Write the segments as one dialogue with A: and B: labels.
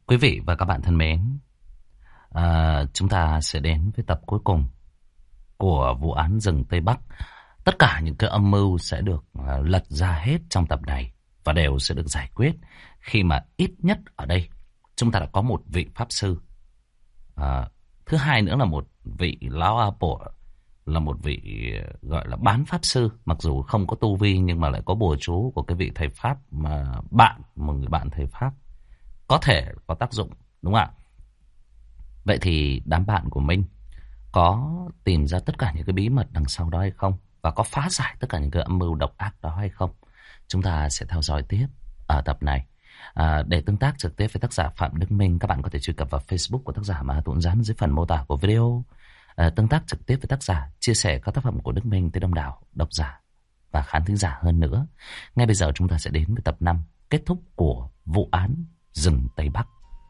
A: Quý vị và các bạn thân mến, chúng ta sẽ đến với tập cuối cùng của vụ án rừng Tây Bắc. Tất cả những cái âm mưu sẽ được lật ra hết trong tập này và đều sẽ được giải quyết khi mà ít nhất ở đây chúng ta đã có một vị pháp sư. Thứ hai nữa là một vị lão A Bổ, là một vị gọi là bán pháp sư, mặc dù không có tu vi nhưng mà lại có bùa chú của cái vị thầy pháp mà một người bạn thầy pháp có thể có tác dụng, đúng không ạ? Vậy thì đám bạn của Minh có tìm ra tất cả những cái bí mật đằng sau đó hay không? Và có phá giải tất cả những cái âm mưu độc ác đó hay không? Chúng ta sẽ theo dõi tiếp ở tập này. Để tương tác trực tiếp với tác giả Phạm Đức Minh, các bạn có thể truy cập vào Facebook của tác giả mà Tuấn Giám dưới phần mô tả của video. Tương tác trực tiếp với tác giả, chia sẻ các tác phẩm của Đức Minh tới đông đảo độc giả và khán thính giả hơn nữa. Ngay bây giờ chúng ta sẽ đến với tập 5, kết thúc của vụ án rừng Tây Bắc.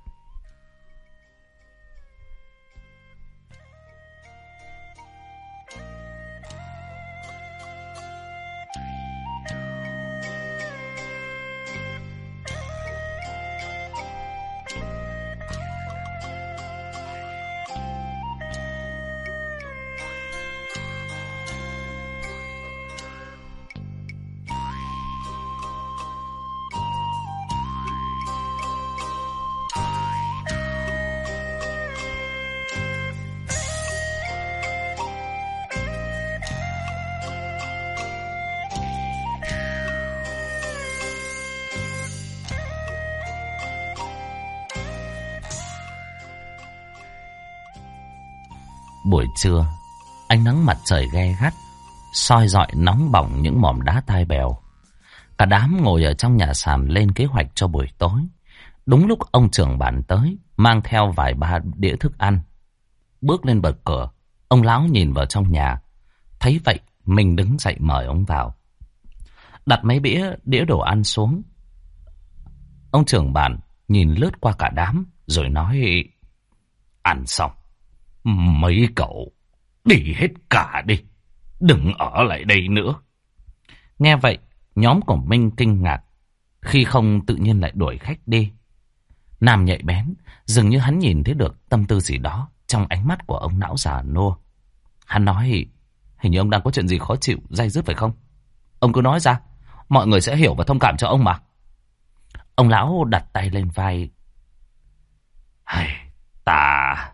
A: Buổi trưa, ánh nắng mặt trời gay gắt, soi rọi nóng bỏng những mỏm đá tai bèo. Cả đám ngồi ở trong nhà sàn lên kế hoạch cho buổi tối. Đúng lúc ông trưởng bản tới, mang theo vài ba đĩa thức ăn. Bước lên bật cửa, ông lão nhìn vào trong nhà. Thấy vậy, mình đứng dậy mời ông vào. Đặt mấy đĩa đồ ăn xuống. Ông trưởng bản nhìn lướt qua cả đám, rồi nói: Ăn xong, mấy cậu đi hết cả đi, đừng ở lại đây nữa. Nghe vậy, nhóm của Minh kinh ngạc, khi không tự nhiên lại đuổi khách đi. Nam nhạy bén, dường như hắn nhìn thấy được tâm tư gì đó trong ánh mắt của ông lão già nua. Hắn nói: Hình như ông đang có chuyện gì khó chịu, day dứt phải không? Ông cứ nói ra, mọi người sẽ hiểu và thông cảm cho ông mà. Ông lão đặt tay lên vai. Ta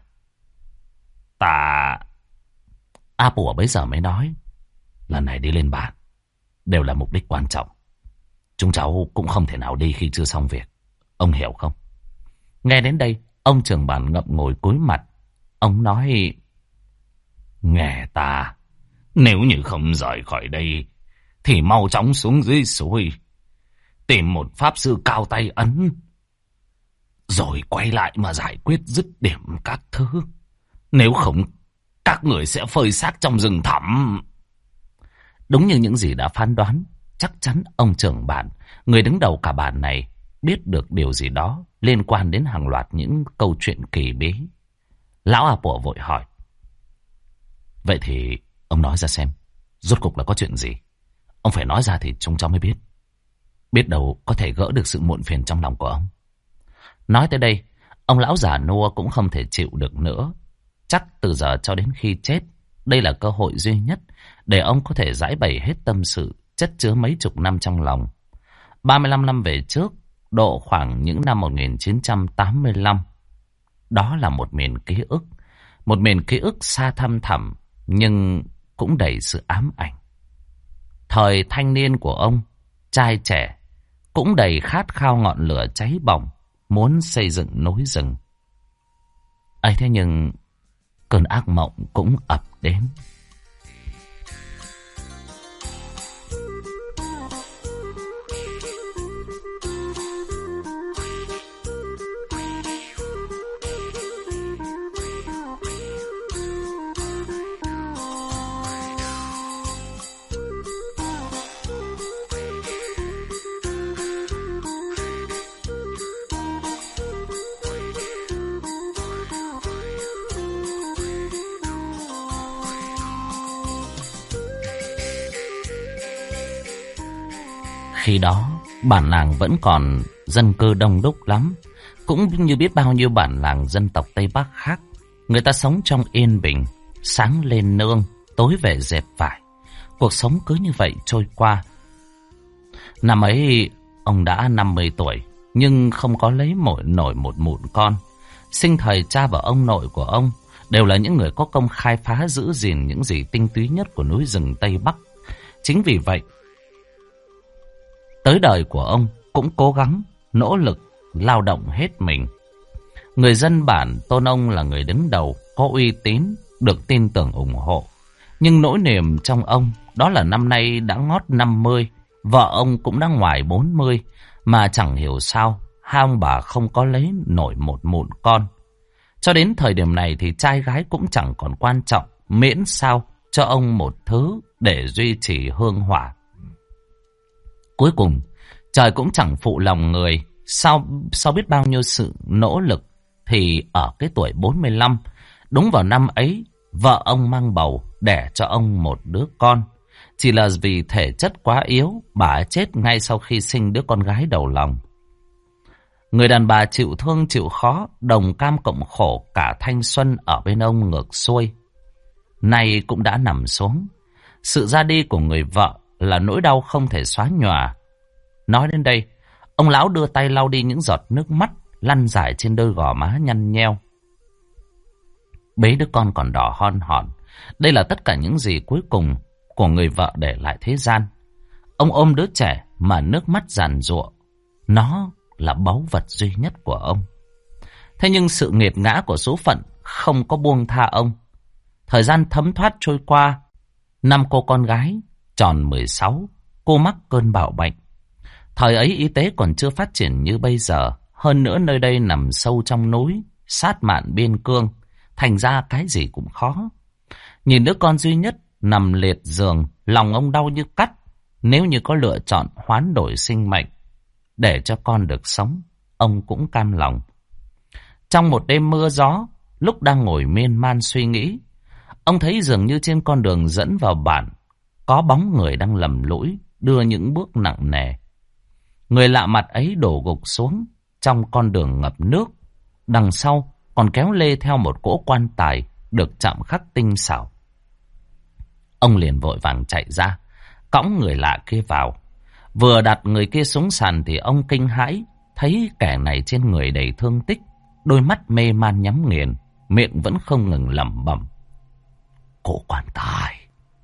A: A Bùa bấy giờ mới nói: Lần này đi lên bản đều là mục đích quan trọng. Chúng cháu cũng không thể nào đi khi chưa xong việc, ông hiểu không? Nghe đến đây, ông trưởng bản ngậm ngùi cúi mặt. Ông nói: Nghe ta, nếu như không rời khỏi đây thì mau chóng xuống dưới suối, tìm một pháp sư cao tay ấn, rồi quay lại mà giải quyết dứt điểm các thứ. Nếu không, các người sẽ phơi xác trong rừng thẳm. Đúng như những gì đã phán đoán, chắc chắn ông trưởng bản, người đứng đầu cả bản này, biết được điều gì đó liên quan đến hàng loạt những câu chuyện kỳ bí. Lão A Bùa vội hỏi: Vậy thì ông nói ra xem, rốt cuộc là có chuyện gì? Ông phải nói ra thì chúng cháu mới biết. Biết đâu có thể gỡ được sự muộn phiền trong lòng của ông. Nói tới đây, ông lão già nua cũng không thể chịu được nữa. Chắc từ giờ cho đến khi chết, đây là cơ hội duy nhất để ông có thể giải bày hết tâm sự chất chứa mấy chục năm trong lòng. 35 năm về trước, độ khoảng những năm 1985, đó là một miền ký ức xa thăm thẳm nhưng cũng đầy sự ám ảnh. Thời thanh niên của ông, trai trẻ, cũng đầy khát khao ngọn lửa cháy bỏng, muốn xây dựng núi rừng. ấy thế nhưng cơn ác mộng cũng ập đến. Khi đó, Bản làng vẫn còn dân cư đông đúc lắm, cũng như biết bao nhiêu bản làng dân tộc Tây Bắc khác. Người ta sống trong yên bình, sáng lên nương, tối về dệt vải. Cuộc sống cứ như vậy trôi qua. Năm ấy ông đã 50 tuổi, nhưng không có lấy nổi một mụn con. Sinh thời cha và ông nội của ông đều là những người có công khai phá giữ gìn những gì tinh túy nhất của núi rừng Tây Bắc. Chính vì vậy, tới đời của ông cũng cố gắng, nỗ lực, lao động hết mình. Người dân bản tôn ông là người đứng đầu, có uy tín, được tin tưởng ủng hộ. Nhưng nỗi niềm trong ông đó là năm nay đã ngót 50, vợ ông cũng đã ngoài 40, mà chẳng hiểu sao hai ông bà không có lấy nổi một mụn con. Cho đến thời điểm này thì trai gái cũng chẳng còn quan trọng, miễn sao cho ông một thứ để duy trì hương hỏa. Cuối cùng, trời cũng chẳng phụ lòng người, sau biết bao nhiêu sự nỗ lực thì ở cái tuổi 45, đúng vào năm ấy, vợ ông mang bầu đẻ cho ông một đứa con. Chỉ là vì thể chất quá yếu, bà chết ngay sau khi sinh đứa con gái đầu lòng. Người đàn bà chịu thương chịu khó, đồng cam cộng khổ cả thanh xuân ở bên ông ngược xuôi, nay cũng đã nằm xuống. Sự ra đi của người vợ là nỗi đau không thể xóa nhòa. Nói đến đây, ông lão đưa tay lau đi những giọt nước mắt lăn dài trên đôi gò má nhăn nheo. Bế đứa con còn đỏ hon hòn. Đây là tất cả những gì cuối cùng của người vợ để lại thế gian. Ông ôm đứa trẻ mà nước mắt giàn giụa. Nó là báu vật duy nhất của ông. Thế nhưng sự nghiệt ngã của số phận không có buông tha ông. Thời gian thấm thoát trôi qua. Năm cô con gái tròn 16, cô mắc cơn bạo bệnh. Thời ấy y tế còn chưa phát triển như bây giờ. Hơn nữa nơi đây nằm sâu trong núi, sát mạn biên cương. Thành ra cái gì cũng khó. Nhìn đứa con duy nhất nằm liệt giường, lòng ông đau như cắt. Nếu như có lựa chọn hoán đổi sinh mệnh để cho con được sống, ông cũng cam lòng. Trong một đêm mưa gió, lúc đang ngồi miên man suy nghĩ, ông thấy dường như trên con đường dẫn vào bản có bóng người đang lầm lũi, đưa những bước nặng nề. Người lạ mặt ấy đổ gục xuống trong con đường ngập nước. Đằng sau còn kéo lê theo một cỗ quan tài được chạm khắc tinh xảo. Ông liền vội vàng chạy ra, cõng người lạ kia vào. Vừa đặt người kia xuống sàn thì ông kinh hãi, thấy kẻ này trên người đầy thương tích, đôi mắt mê man nhắm nghiền, miệng vẫn không ngừng lẩm bẩm: "Cỗ quan tài,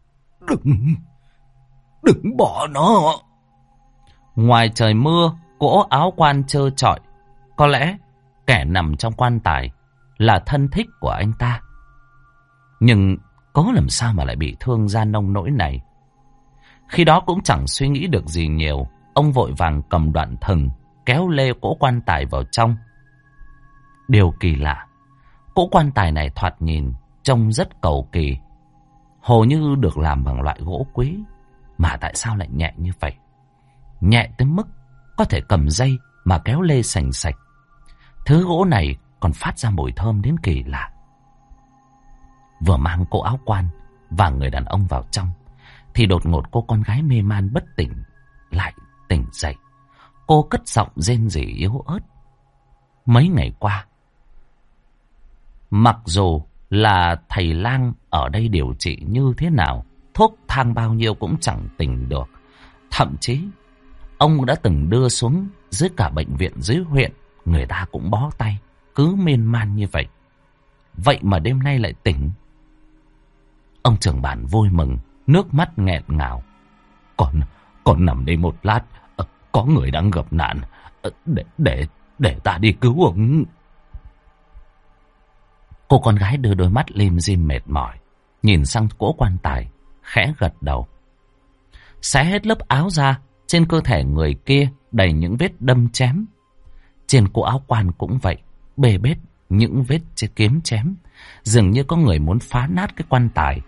A: đừng bỏ nó." Ngoài trời mưa, cỗ áo quan trơ trọi. Có lẽ kẻ nằm trong quan tài là thân thích của anh ta. Nhưng có làm sao mà lại bị thương ra nông nỗi này? Khi đó cũng chẳng suy nghĩ được gì nhiều. Ông vội vàng cầm đoạn thừng kéo lê cỗ quan tài vào trong. Điều kỳ lạ, cỗ quan tài này thoạt nhìn trông rất cầu kỳ, hồ như được làm bằng loại gỗ quý. Mà tại sao lại nhẹ như vậy? Nhẹ tới mức có thể cầm dây mà kéo lê sành sạch. Thứ gỗ này còn phát ra mùi thơm đến kỳ lạ. Vừa mang cỗ áo quan và người đàn ông vào trong thì đột ngột cô con gái mê man bất tỉnh lại tỉnh dậy. Cô cất giọng rên rỉ yếu ớt: "Mấy ngày qua, mặc dù là thầy lang ở đây điều trị như thế nào, thuốc thang bao nhiêu cũng chẳng tỉnh được. Thậm chí ông đã từng đưa xuống dưới cả bệnh viện dưới huyện, người ta cũng bó tay, cứ miên man như vậy. Vậy mà đêm nay lại tỉnh." Ông trưởng bản vui mừng, nước mắt nghẹn ngào: Con nằm đây một lát, có người đang gặp nạn, để ta đi cứu ông." Cô con gái đưa đôi mắt lim dim mệt mỏi, nhìn sang cỗ quan tài, khẽ gật đầu. Xé hết lớp áo ra, trên cơ thể người kia đầy những vết đâm chém. Trên cỗ áo quan cũng vậy, bê bết những vết kiếm chém, dường như có người muốn phá nát cái quan tài.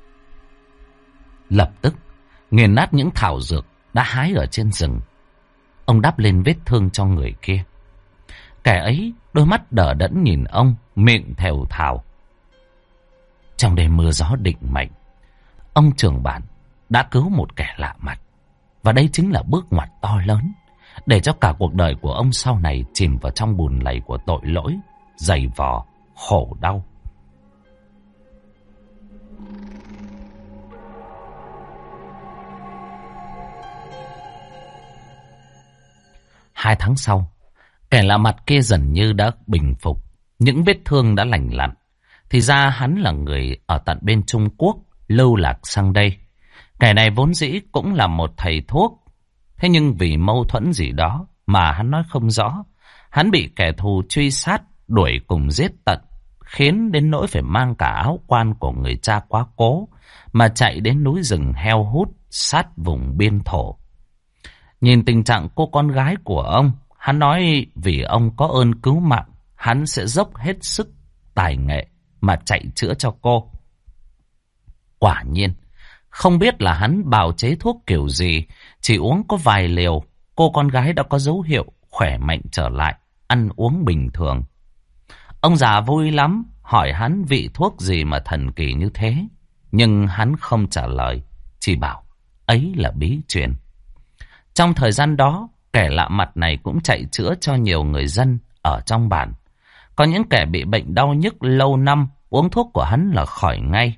A: Lập tức nghiền nát những thảo dược đã hái ở trên rừng. Ông đắp lên vết thương cho người kia. Kẻ ấy đôi mắt đờ đẫn nhìn ông, miệng thều thào. Trong đêm mưa gió định mệnh, ông trưởng bản đã cứu một kẻ lạ mặt. Và đây chính là bước ngoặt to lớn. để cho cả cuộc đời của ông sau này chìm vào trong bùn lầy của tội lỗi, dày vò, khổ đau. Hai tháng sau, kẻ lạ mặt kia dần như đã bình phục, những vết thương đã lành lặn. Thì ra hắn là người ở tận bên Trung Quốc lưu lạc sang đây. Kẻ này vốn dĩ cũng là một thầy thuốc. Thế nhưng vì mâu thuẫn gì đó mà hắn nói không rõ, hắn bị kẻ thù truy sát, đuổi cùng giết tận, khiến đến nỗi phải mang cả áo quan của người cha quá cố mà chạy đến núi rừng heo hút sát vùng biên thổ. Nhìn tình trạng cô con gái của ông, hắn nói vì ông có ơn cứu mạng, hắn sẽ dốc hết sức tài nghệ mà chạy chữa cho cô. Quả nhiên, không biết là hắn bào chế thuốc kiểu gì, chỉ uống có vài liều, cô con gái đã có dấu hiệu khỏe mạnh trở lại, ăn uống bình thường. Ông già vui lắm, hỏi hắn vị thuốc gì mà thần kỳ như thế, nhưng hắn không trả lời, chỉ bảo ấy là bí truyền. Trong thời gian đó, kẻ lạ mặt này cũng chạy chữa cho nhiều người dân ở trong bản. Có những kẻ bị bệnh đau nhức lâu năm, uống thuốc của hắn là khỏi ngay.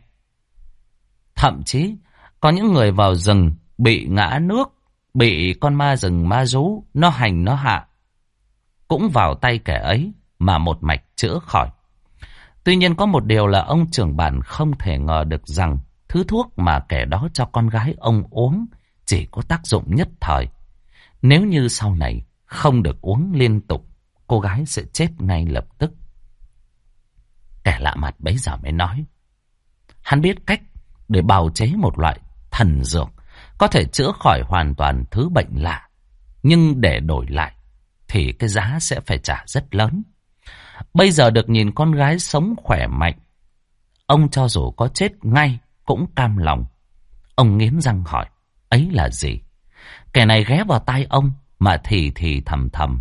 A: Thậm chí, có những người vào rừng bị ngã nước, bị con ma rừng ma rú, nó hành nó hạ, cũng vào tay kẻ ấy mà một mạch chữa khỏi. Tuy nhiên có một điều là ông trưởng bản không thể ngờ được rằng thứ thuốc mà kẻ đó cho con gái ông uống chỉ có tác dụng nhất thời. Nếu như sau này không được uống liên tục, cô gái sẽ chết ngay lập tức. Kẻ lạ mặt bấy giờ mới nói, hắn biết cách để bào chế một loại thần dược có thể chữa khỏi hoàn toàn thứ bệnh lạ, nhưng để đổi lại thì cái giá sẽ phải trả rất lớn. Bây giờ được nhìn con gái sống khỏe mạnh, ông cho dù có chết ngay cũng cam lòng. Ông nghiến răng hỏi, ấy là gì? Kẻ này ghé vào tai ông mà thì thầm thầm.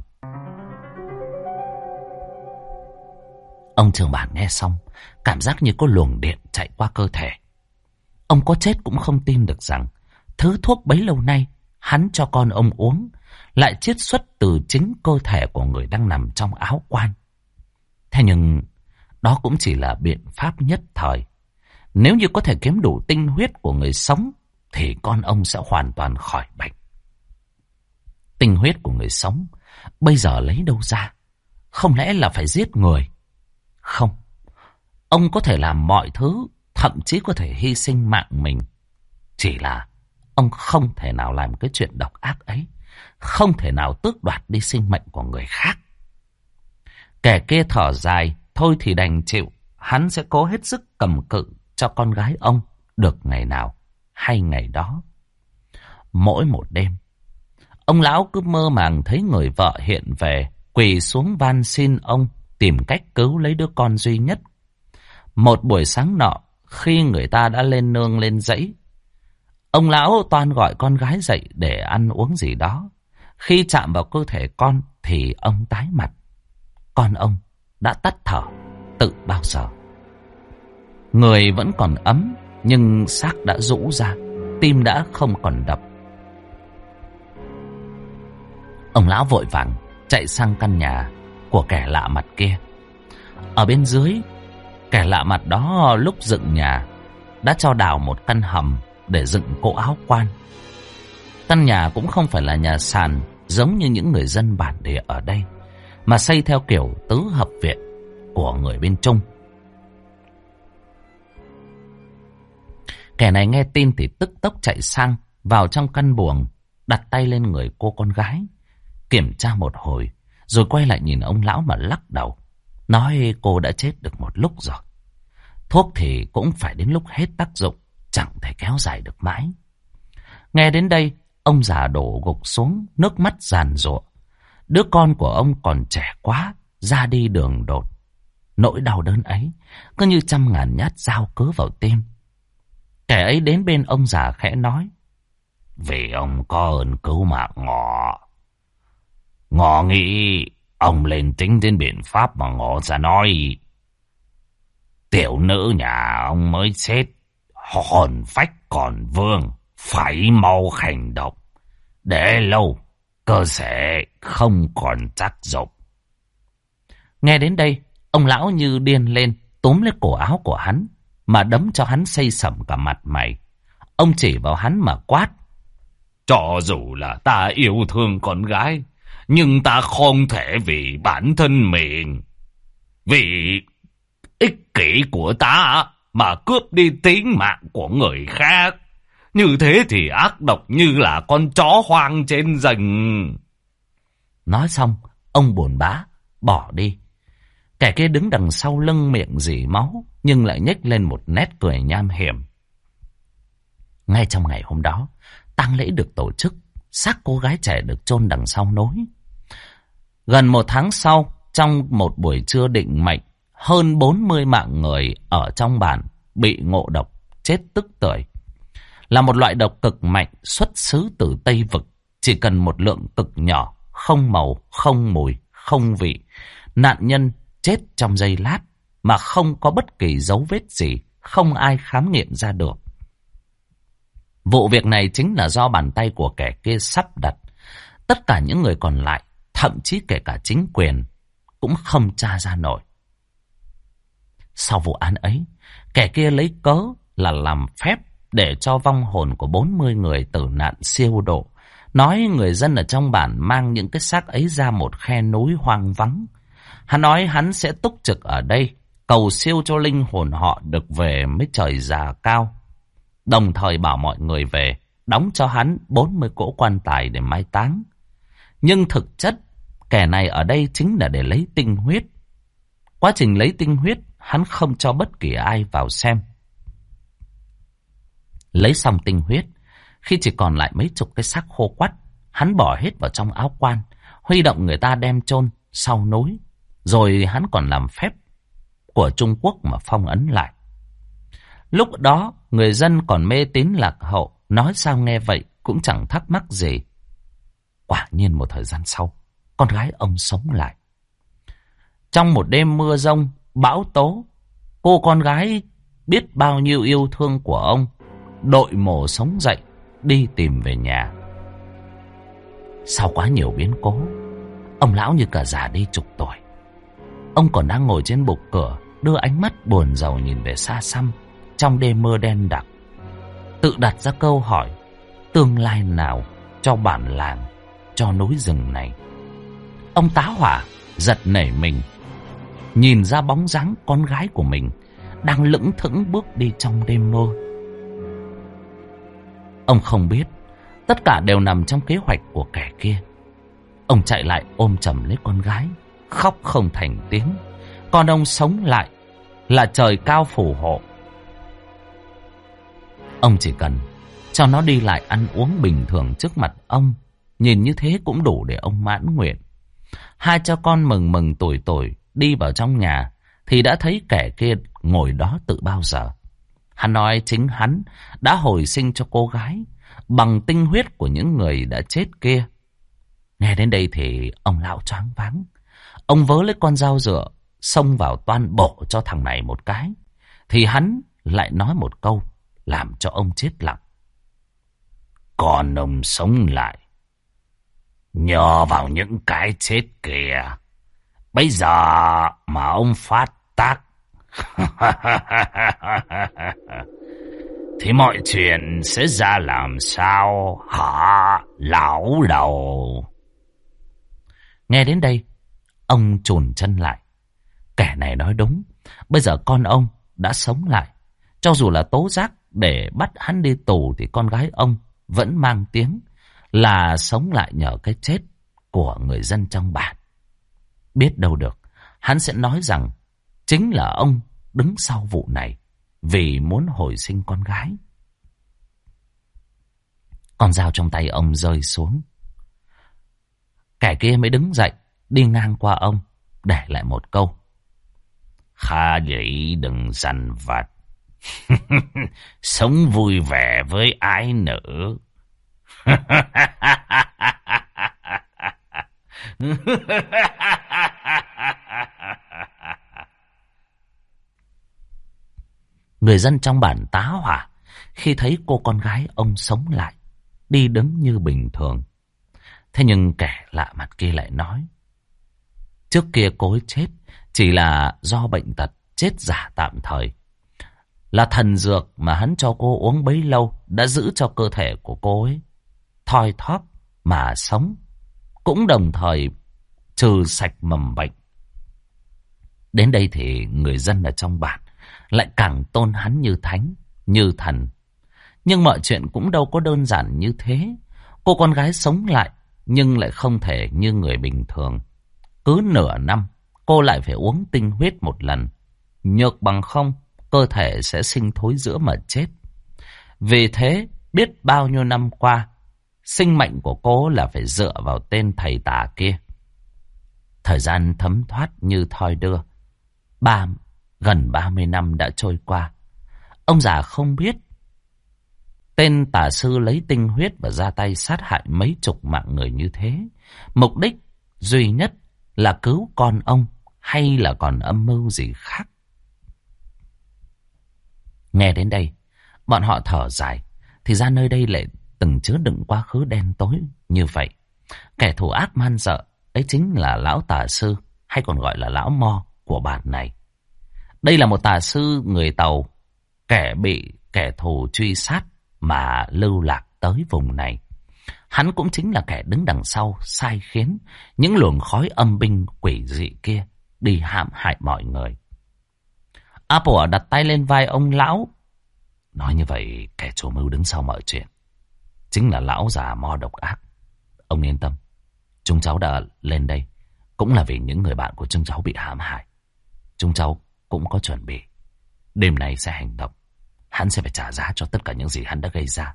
A: Ông trưởng bản nghe xong, cảm giác như có luồng điện chạy qua cơ thể. Ông có chết cũng không tin được rằng thứ thuốc bấy lâu nay hắn cho con ông uống lại chiết xuất từ chính cơ thể của người đang nằm trong áo quan. Thế nhưng đó cũng chỉ là biện pháp nhất thời. Nếu như có thể kiếm đủ tinh huyết của người sống thì con ông sẽ hoàn toàn khỏi bệnh. Tinh huyết của người sống bây giờ lấy đâu ra? Không lẽ là phải giết người? Không. Ông có thể làm mọi thứ, thậm chí có thể hy sinh mạng mình. Chỉ là ông không thể nào làm cái chuyện độc ác ấy, không thể nào tước đoạt đi sinh mệnh của người khác. Kẻ kia thở dài, thôi thì đành chịu. Hắn sẽ cố hết sức cầm cự cho con gái ông được ngày nào hay ngày đó. Mỗi một đêm, ông lão cứ mơ màng thấy người vợ hiện về, quỳ xuống van xin ông tìm cách cứu lấy đứa con duy nhất. Một buổi sáng nọ, khi người ta đã lên nương lên dãy, ông lão toan gọi con gái dậy để ăn uống gì đó. Khi chạm vào cơ thể con thì ông tái mặt. Con ông đã tắt thở từ bao giờ. Người vẫn còn ấm, nhưng xác đã rũ ra, tim đã không còn đập. Ông lão vội vàng chạy sang căn nhà của kẻ lạ mặt kia. Ở bên dưới, kẻ lạ mặt đó lúc dựng nhà đã cho đào một căn hầm để dựng cỗ áo quan. Căn nhà cũng không phải là nhà sàn giống như những người dân bản địa ở đây, mà xây theo kiểu tứ hợp viện của người bên Trung. Kẻ này nghe tin thì tức tốc chạy sang vào trong căn buồng, đặt tay lên người cô con gái, kiểm tra một hồi, rồi quay lại nhìn ông lão mà lắc đầu, nói cô đã chết được một lúc rồi. Thuốc thì cũng phải đến lúc hết tác dụng, chẳng thể kéo dài được mãi. Nghe đến đây, ông già đổ gục xuống, nước mắt giàn giụa. Đứa con của ông còn trẻ quá, ra đi đường đột. Nỗi đau đớn ấy cứ như trăm ngàn nhát dao cứa vào tim. Kẻ ấy đến bên ông già khẽ nói, vì ông có ơn cứu mạng Ngọ. Ngọ nghĩ ông lên tính đến biện pháp mà Ngọ ra nói. Tiểu nữ nhà ông mới chết, hồn phách còn vương, phải mau hành động. Để lâu cơ sẽ không còn tác dụng. Nghe đến đây, ông lão như điên lên, túm lấy cổ áo của hắn, mà đấm cho hắn xây sẩm cả mặt mày. Ông chỉ vào hắn mà quát. Cho dù là ta yêu thương con gái, nhưng ta không thể vì bản thân mình, vì ích kỷ của ta mà cướp đi tính mạng của người khác. Như thế thì ác độc như là con chó hoang trên rừng. Nói xong, ông buồn bã, bỏ đi. Kẻ kia đứng đằng sau lưng miệng rỉ máu, nhưng lại nhếch lên một nét cười nham hiểm. Ngay trong ngày hôm đó, tang lễ được tổ chức, xác cô gái trẻ được chôn đằng sau nối. Gần 1 tháng sau, trong một buổi trưa định mệnh, hơn 40 mạng người ở trong bản bị ngộ độc, chết tức tưởi. Là một loại độc cực mạnh xuất xứ từ Tây Vực, chỉ cần một lượng cực nhỏ, không màu, không mùi, không vị. Nạn nhân chết trong giây lát mà không có bất kỳ dấu vết gì, không ai khám nghiệm ra được. Vụ việc này chính là do bàn tay của kẻ kia sắp đặt. Tất cả những người còn lại, thậm chí kể cả chính quyền, cũng không tra ra nổi. Sau vụ án ấy, kẻ kia lấy cớ là làm phép để cho vong hồn của 40 người tử nạn siêu độ. Nói người dân ở trong bản mang những cái xác ấy ra một khe núi hoang vắng. Hắn nói hắn sẽ túc trực ở đây, cầu siêu cho linh hồn họ được về với trời già cao. Đồng thời bảo mọi người về, đóng cho hắn 40 cỗ quan tài để mai táng. Nhưng thực chất, kẻ này ở đây chính là để lấy tinh huyết. Quá trình lấy tinh huyết, hắn không cho bất kỳ ai vào xem. Lấy xong tinh huyết, khi chỉ còn lại mấy chục cái xác khô quắt, hắn bỏ hết vào trong áo quan, huy động người ta đem chôn sau núi. Rồi hắn còn làm phép của Trung Quốc mà phong ấn lại. Lúc đó, người dân còn mê tín lạc hậu, nói sao nghe vậy cũng chẳng thắc mắc gì. Quả nhiên một thời gian sau, con gái ông sống lại. Trong một đêm mưa giông, bão tố, cô con gái biết bao nhiêu yêu thương của ông, đội mồ sống dậy, đi tìm về nhà. Sau quá nhiều biến cố, ông lão như cả già đi chục tuổi. Ông còn đang ngồi trên bục cửa, đưa ánh mắt buồn rầu nhìn về xa xăm, trong đêm mưa đen đặc. Tự đặt ra câu hỏi, tương lai nào cho bản làng, cho núi rừng này. Ông tá hỏa, giật nảy mình, nhìn ra bóng dáng con gái của mình đang lững thững bước đi trong đêm mưa. Ông không biết, tất cả đều nằm trong kế hoạch của kẻ kia. Ông chạy lại ôm chầm lấy con gái, khóc không thành tiếng. Con ông sống lại là trời cao phù hộ. Ông chỉ cần cho nó đi lại ăn uống bình thường trước mặt ông, nhìn như thế cũng đủ để ông mãn nguyện. Hai cha con mừng mừng tủi tủi đi vào trong nhà thì đã thấy kẻ kia ngồi đó từ bao giờ. Hắn nói chính hắn đã hồi sinh cho cô gái bằng tinh huyết của những người đã chết kia. Nghe đến đây thì ông lão choáng váng. Ông vớ lấy con dao dựa, xông vào toan bổ cho thằng này một cái. Thì hắn lại nói một câu làm cho ông chết lặng. Còn ông sống lại nhờ vào những cái chết kìa. Bây giờ mà ông phát tác thì mọi chuyện sẽ ra làm sao hả lão đầu? Nghe đến đây, ông chùn chân lại. Kẻ này nói đúng. Bây giờ con ông đã sống lại. Cho dù là tố giác để bắt hắn đi tù thì con gái ông vẫn mang tiếng là sống lại nhờ cái chết của người dân trong bản. Biết đâu được, hắn sẽ nói rằng chính là ông đứng sau vụ này vì muốn hồi sinh con gái. Con dao trong tay ông rơi xuống. Kẻ kia mới đứng dậy, đi ngang qua ông, để lại một câu. Khá vậy đừng dằn vặt. Sống vui vẻ với ai nữa. Người dân trong bản tá hỏa khi thấy cô con gái ông sống lại, đi đứng như bình thường. Thế nhưng kẻ lạ mặt kia lại nói, trước kia cô ấy chết chỉ là do bệnh tật, chết giả tạm thời. Là thần dược mà hắn cho cô uống bấy lâu đã giữ cho cơ thể của cô ấy thoi thóp mà sống, cũng đồng thời trừ sạch mầm bệnh. Đến đây thì người dân ở trong bản lại càng tôn hắn như thánh, như thần. Nhưng mọi chuyện cũng đâu có đơn giản như thế. Cô con gái sống lại nhưng lại không thể như người bình thường. Cứ nửa năm cô lại phải uống tinh huyết một lần. Nhược bằng không, cơ thể sẽ sinh thối rữa mà chết. Vì thế, biết bao nhiêu năm qua, sinh mệnh của cô là phải dựa vào tên thầy tà kia. Thời gian thấm thoát như thoi đưa. Gần 30 năm đã trôi qua. Ông già không biết tên tà sư lấy tinh huyết và ra tay sát hại mấy chục mạng người như thế. Mục đích duy nhất là cứu con ông, hay là còn âm mưu gì khác? Nghe đến đây, bọn họ thở dài. Thì ra nơi đây lại từng chứa đựng quá khứ đen tối như vậy. Kẻ thù ác man dợ ấy chính là lão tà sư, hay còn gọi là lão Mo của bản này. Đây là một tà sư người Tàu, kẻ bị kẻ thù truy sát mà lưu lạc tới vùng này. Hắn cũng chính là kẻ đứng đằng sau sai khiến những luồng khói âm binh quỷ dị kia đi hãm hại mọi người. Apple đặt tay lên vai ông lão. Nói như vậy, kẻ chủ mưu đứng sau mọi chuyện chính là lão già Mo độc ác. Ông yên tâm, chúng cháu đã lên đây cũng là vì những người bạn của chúng cháu bị hãm hại. Chúng cháu cũng có chuẩn bị. Đêm nay sẽ hành động. Hắn sẽ phải trả giá cho tất cả những gì hắn đã gây ra.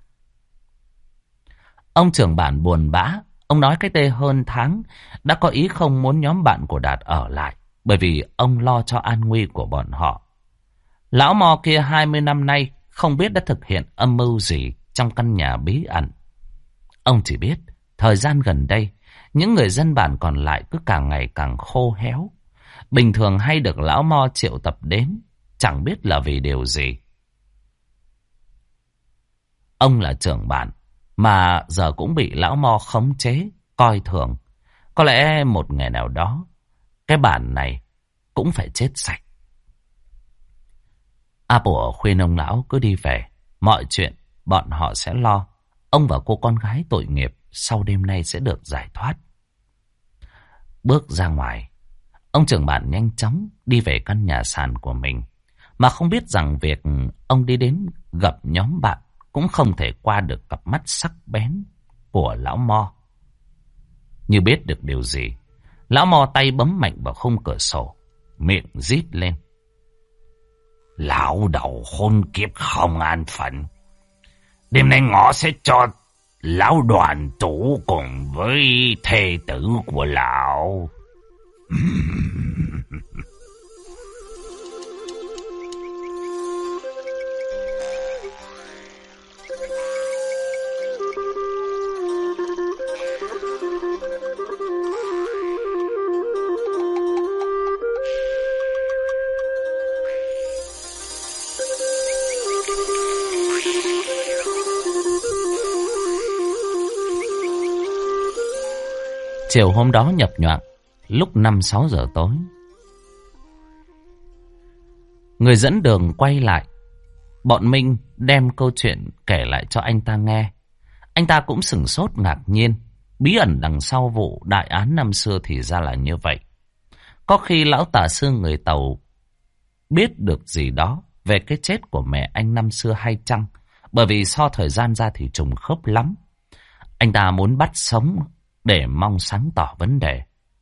A: Ông trưởng bản buồn bã. Ông nói cách đây hơn tháng đã có ý không muốn nhóm bạn của Đạt ở lại, bởi vì ông lo cho an nguy của bọn họ. Lão Mo kia 20 năm nay không biết đã thực hiện âm mưu gì trong căn nhà bí ẩn. Ông chỉ biết thời gian gần đây những người dân bản còn lại cứ càng ngày càng khô héo. Bình thường hay được lão Mo triệu tập đến, chẳng biết là vì điều gì. Ông là trưởng bản mà giờ cũng bị lão Mo khống chế, coi thường. Có lẽ một ngày nào đó cái bản này cũng phải chết sạch. Apple khuyên ông lão cứ đi về, mọi chuyện bọn họ sẽ lo. Ông và cô con gái tội nghiệp sau đêm nay sẽ được giải thoát. Bước ra ngoài, ông trưởng bản nhanh chóng đi về căn nhà sàn của mình, mà không biết rằng việc ông đi đến gặp nhóm bạn cũng không thể qua được cặp mắt sắc bén của lão Mo. Như biết được điều gì, lão Mo tay bấm mạnh vào khung cửa sổ, miệng rít lên. Lão đầu khốn kiếp không an phận. Đêm nay ngọ sẽ cho lão đoàn chủ cùng với thê tử của lão. Chiều hôm đó nhập nhoạng, lúc 5-6 giờ tối. Người dẫn đường quay lại. Bọn Minh đem câu chuyện kể lại cho anh ta nghe. Anh ta cũng sửng sốt ngạc nhiên. Bí ẩn đằng sau vụ đại án năm xưa thì ra là như vậy. Có khi lão tà sư người Tàu biết được gì đó về cái chết của mẹ anh năm xưa hay chăng? Bởi vì so thời gian ra thì trùng khớp lắm. Anh ta muốn bắt sống để mong sáng tỏ vấn đề.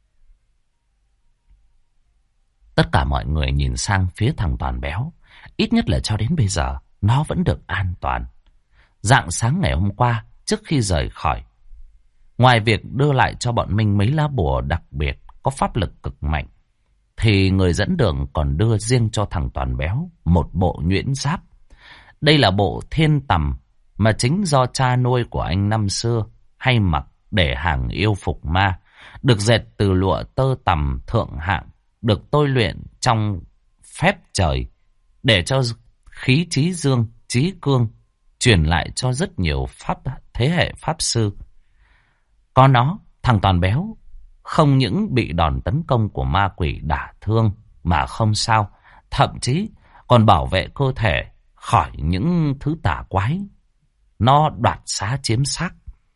A: Tất cả mọi người nhìn sang phía thằng Toàn Béo. Ít nhất là cho đến bây giờ nó vẫn được an toàn. Rạng sáng ngày hôm qua, trước khi rời khỏi, ngoài việc đưa lại cho bọn Minh mấy lá bùa đặc biệt có pháp lực cực mạnh, thì người dẫn đường còn đưa riêng cho thằng Toàn Béo một bộ nhuyễn giáp. Đây là bộ thiên tầm mà chính do cha nuôi của anh năm xưa hay mặc để hàng yêu phục ma, được dệt từ lụa tơ tằm thượng hạng, được tôi luyện trong phép trời để cho khí trí dương, trí cương truyền lại cho rất nhiều thế hệ pháp sư. Có nó Thằng Toàn béo không những bị đòn tấn công của ma quỷ đả thương mà không sao, thậm chí còn bảo vệ cơ thể khỏi những thứ tà quái nó đoạt xá chiếm xác.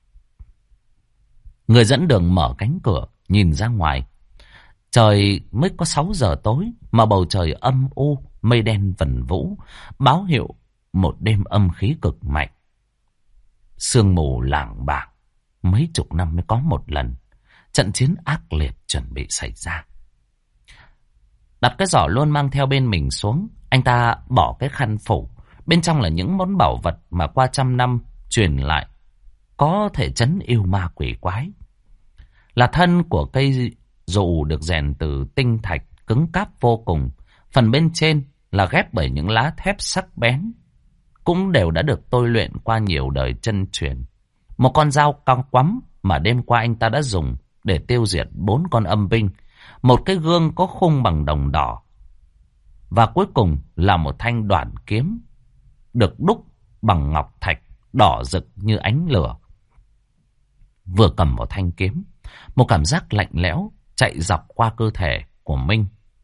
A: Người dẫn đường mở cánh cửa nhìn ra ngoài. Trời mới có 6 giờ tối mà bầu trời âm u, mây đen vần vũ, báo hiệu một đêm âm khí cực mạnh. Sương mù lảng bảng, mấy chục năm mới có một lần. Trận chiến ác liệt chuẩn bị xảy ra. Đặt cái giỏ luôn mang theo bên mình xuống, anh ta bỏ cái khăn phủ. Bên trong là những món bảo vật mà qua trăm năm truyền lại, có thể trấn yêu ma quỷ quái. Là thân của cây dù được rèn từ tinh thạch cứng cáp vô cùng. Phần bên trên là ghép bởi những lá thép sắc bén, cũng đều đã được tôi luyện qua nhiều đời chân truyền. Một con dao cong quắm mà đêm qua anh ta đã dùng để tiêu diệt 4 con âm binh. Một cái gương có khung bằng đồng đỏ. Và cuối cùng là một thanh đoản kiếm được đúc bằng ngọc thạch đỏ rực như ánh lửa. Vừa cầm một thanh kiếm, một cảm giác lạnh lẽo chạy dọc qua cơ thể của Minh.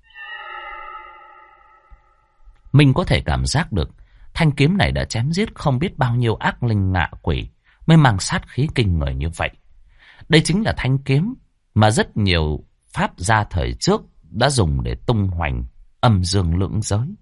A: Minh có thể cảm giác được thanh kiếm này đã chém giết không biết bao nhiêu ác linh ngạ quỷ mới mang sát khí kinh người như vậy. Đây chính là thanh kiếm mà rất nhiều pháp gia thời trước đã dùng để tung hoành âm dương lưỡng giới.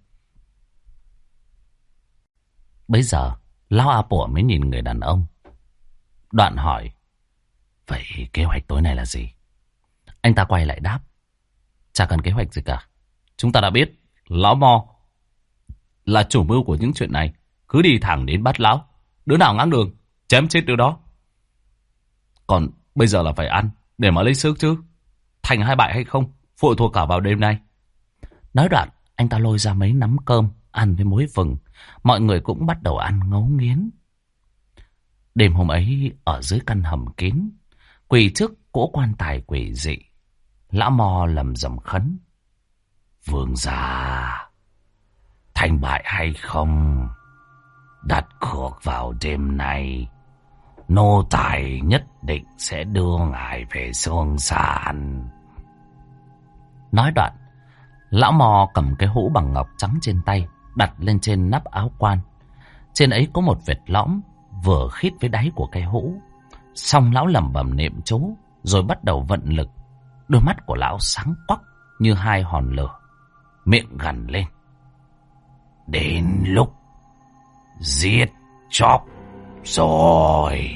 A: Bây giờ lão A Pủa mới nhìn người đàn ông, đoạn hỏi: vậy kế hoạch tối nay là gì? Anh ta quay lại đáp: chả cần kế hoạch gì cả. Chúng ta đã biết lão Mo là chủ mưu của những chuyện này, cứ đi thẳng đến bắt lão. Đứa nào ngáng đường chém chết đứa đó. Còn bây giờ là phải ăn để mà lấy sức chứ. Thành hay bại hay không phụ thuộc cả vào đêm nay. Nói đoạn anh ta lôi ra mấy nắm cơm ăn với muối vừng. Mọi người cũng bắt đầu ăn ngấu nghiến. Đêm hôm ấy ở dưới căn hầm kín, quỳ trước cỗ quan tài quỷ dị, lão Mo lầm rầm khấn: vương gia, thành bại hay không, đặt cược vào đêm nay. Nô tài nhất định sẽ đưa ngài về xương sàn. Nói đoạn, lão Mo cầm cái hũ bằng ngọc trắng trên tay, đặt lên trên nắp áo quan. Trên ấy có một vệt lõm vừa khít với đáy của cái hũ. Xong lão lẩm bẩm niệm chú, rồi bắt đầu vận lực. Đôi mắt của lão sáng quắc như hai hòn lửa, miệng gằn lên: đến lúc giết chóc rồi.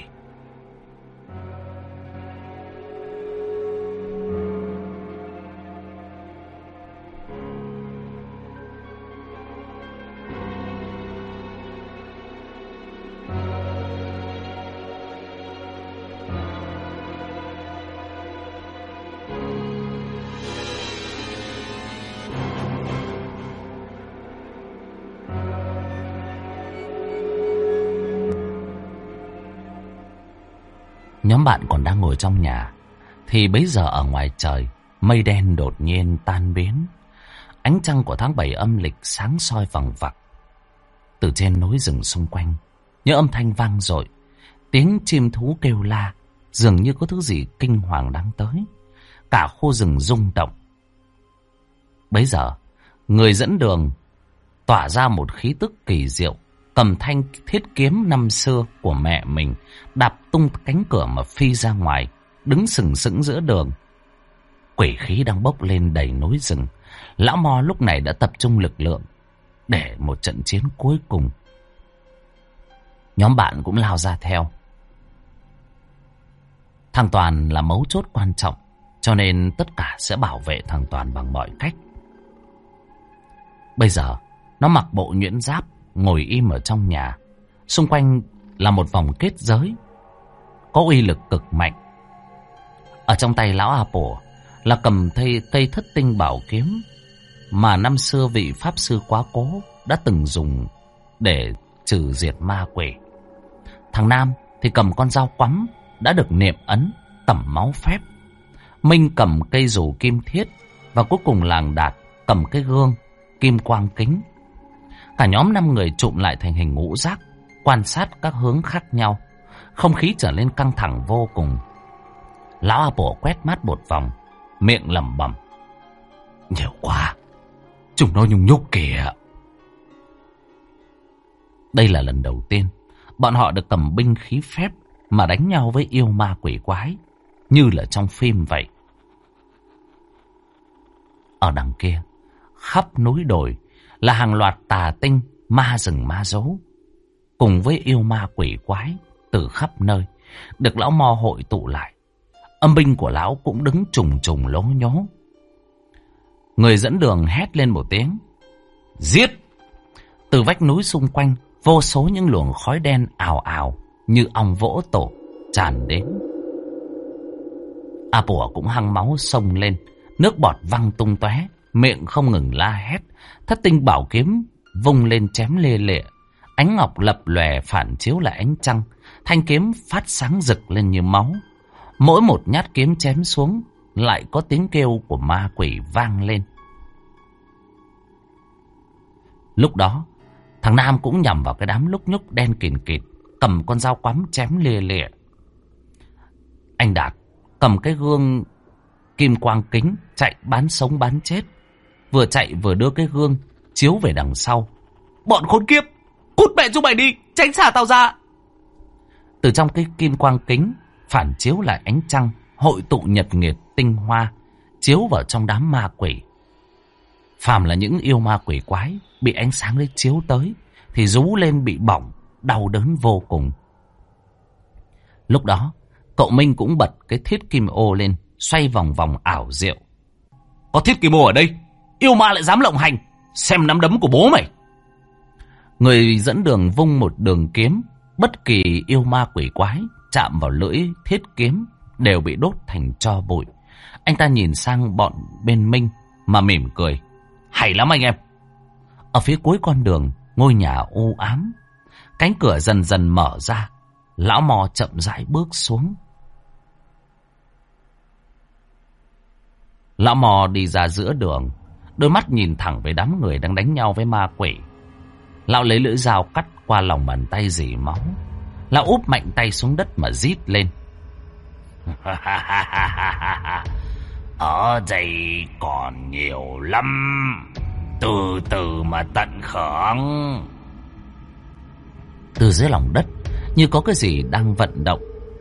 A: Nhóm bạn còn đang ngồi trong nhà thì bấy giờ ở ngoài trời, mây đen đột nhiên tan biến. Ánh trăng của tháng 7 âm lịch sáng soi vằng vặc. Từ trên núi rừng xung quanh, những âm thanh vang dội, tiếng chim thú kêu la, dường như có thứ gì kinh hoàng đang tới. Cả khu rừng rung động. Bấy giờ, người dẫn đường tỏa ra một khí tức kỳ diệu, cầm thanh thiết kiếm năm xưa của mẹ mình, đạp tung cánh cửa mà phi ra ngoài, đứng sừng sững giữa đường. Quỷ khí đang bốc lên đầy núi rừng. Lão Mo lúc này đã tập trung lực lượng để một trận chiến cuối cùng. Nhóm bạn cũng lao ra theo. Thằng Toàn là mấu chốt quan trọng, cho nên tất cả sẽ bảo vệ thằng Toàn bằng mọi cách. Bây giờ nó mặc bộ nhuyễn giáp, ngồi im ở trong nhà. Xung quanh là một vòng kết giới có uy lực cực mạnh. Ở trong tay lão A Pủa là cầm cây thất tinh bảo kiếm mà năm xưa vị pháp sư quá cố đã từng dùng để trừ diệt ma quỷ. Thằng Nam thì cầm con dao quắm đã được niệm ấn tẩm máu phép. Minh cầm cây dù kim thiết, và cuối cùng Làng Đạt cầm cái gương kim quang kính. Cả nhóm 5 người trụm lại thành hình ngũ giác, quan sát các hướng khác nhau. Không khí trở nên căng thẳng vô cùng. Lão A Pủa quét mắt một vòng, miệng lẩm bẩm: nhiều quá, chúng nó nhung nhúc kìa. Đây là lần đầu tiên bọn họ được cầm binh khí phép mà đánh nhau với yêu ma quỷ quái, như là trong phim vậy. Ở đằng kia, khắp núi đồi là hàng loạt tà tinh, ma rừng ma dấu, cùng với yêu ma quỷ quái từ khắp nơi, được lão Mo hội tụ lại. Âm binh của lão cũng đứng trùng trùng lố nhố. Người dẫn đường hét lên một tiếng: giết! Từ vách núi xung quanh, vô số những luồng khói đen ào ào như ong vỗ tổ tràn đến. A Pủa cũng hăng máu xông lên, nước bọt văng tung tóe, miệng không ngừng la hét. Thất tinh bảo kiếm vung lên chém lê lệ, ánh ngọc lập lòe phản chiếu lại ánh trăng, thanh kiếm phát sáng rực lên như máu. Mỗi một nhát kiếm chém xuống lại có tiếng kêu của ma quỷ vang lên. Lúc đó, thằng Nam cũng nhằm vào cái đám lúc nhúc đen kìn kịt, cầm con dao quắm chém lìa lịa. Anh Đạt cầm cái gương kim quang kính chạy bán sống bán chết, vừa chạy vừa đưa cái gương chiếu về đằng sau. Bọn khốn kiếp, cút mẹ chúng mày đi, tránh xa tao ra. Từ trong cái kim quang kính phản chiếu lại ánh trăng, hội tụ nhật nguyệt tinh hoa, chiếu vào trong đám ma quỷ. Phàm là những yêu ma quỷ quái bị ánh sáng đấy chiếu tới thì rú lên bị bỏng, đau đớn vô cùng. Lúc đó, cậu Minh cũng bật cái thiết kim ô lên, xoay vòng vòng ảo diệu. Có thiết kim ô ở đây, yêu ma lại dám lộng hành, xem nắm đấm của bố mày. Người dẫn đường vung một đường kiếm, bất kỳ yêu ma quỷ quái chạm vào lưỡi thiết kiếm đều bị đốt thành tro bụi. Anh ta nhìn sang bọn bên Minh mà mỉm cười: hay lắm anh em. Ở phía cuối con đường, ngôi nhà u ám, cánh cửa dần dần mở ra. Lão Mò chậm rãi bước xuống. Lão Mò đi ra giữa đường, đôi mắt nhìn thẳng về đám người đang đánh nhau với ma quỷ. Lão lấy lưỡi dao cắt qua lòng bàn tay rỉ máu. Lão úp mạnh tay xuống đất mà rít lên. Ở đây còn nhiều lắm, từ từ mà tận hưởng. Từ dưới lòng đất như có cái gì đang vận động.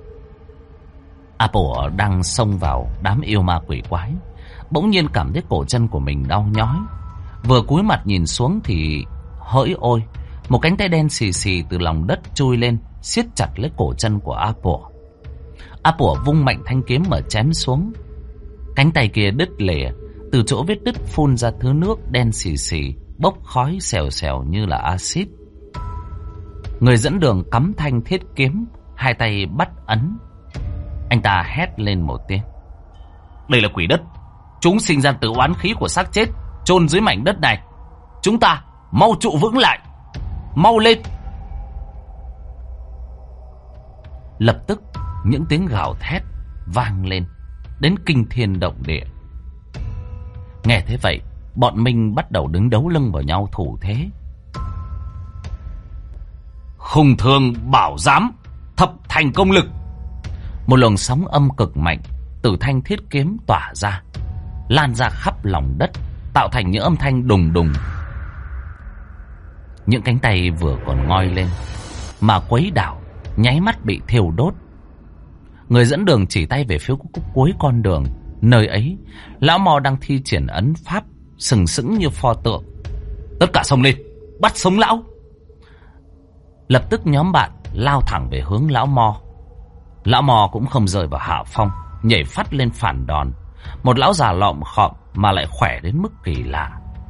A: A Pủa đang xông vào đám yêu ma quỷ quái, bỗng nhiên cảm thấy cổ chân của mình đau nhói. Vừa cúi mặt nhìn xuống thì hỡi ôi, một cánh tay đen xì xì từ lòng đất chui lên, siết chặt lấy cổ chân của A Pủa. A Pủa vung mạnh thanh kiếm mà chém xuống. Cánh tay kia đứt lìa, từ chỗ vết đứt phun ra thứ nước đen xì xì, bốc khói xèo xèo như là axit. Người dẫn đường cắm thanh thiết kiếm, hai tay bắt ấn. Anh ta hét lên một tiếng: đây là quỷ đất, chúng sinh ra từ oán khí của xác chết chôn dưới mảnh đất này. Chúng ta mau trụ vững lại, mau lên. Lập tức những tiếng gào thét vang lên đến kinh thiên động địa. Nghe thế vậy, bọn Minh bắt đầu đứng đấu lưng vào nhau thủ thế. Khung thương bảo giám, thập thành công lực. Một luồng sóng âm cực mạnh từ thanh thiết kiếm tỏa ra, lan ra khắp lòng đất, tạo thành những âm thanh đùng đùng. Những cánh tay vừa còn ngoi lên mà quấy đảo, nháy mắt bị thiêu đốt. Người dẫn đường chỉ tay về phía cuối con đường. Nơi ấy, lão Mò đang thi triển ấn pháp sừng sững như pho tượng. Tất cả xông lên, bắt sống lão. Lập tức nhóm bạn lao thẳng về hướng lão Mò. Lão Mò cũng không rơi vào hạ phong, nhảy phát lên phản đòn. Một lão già lọm khọm mà lại khỏe đến mức kỳ lạ.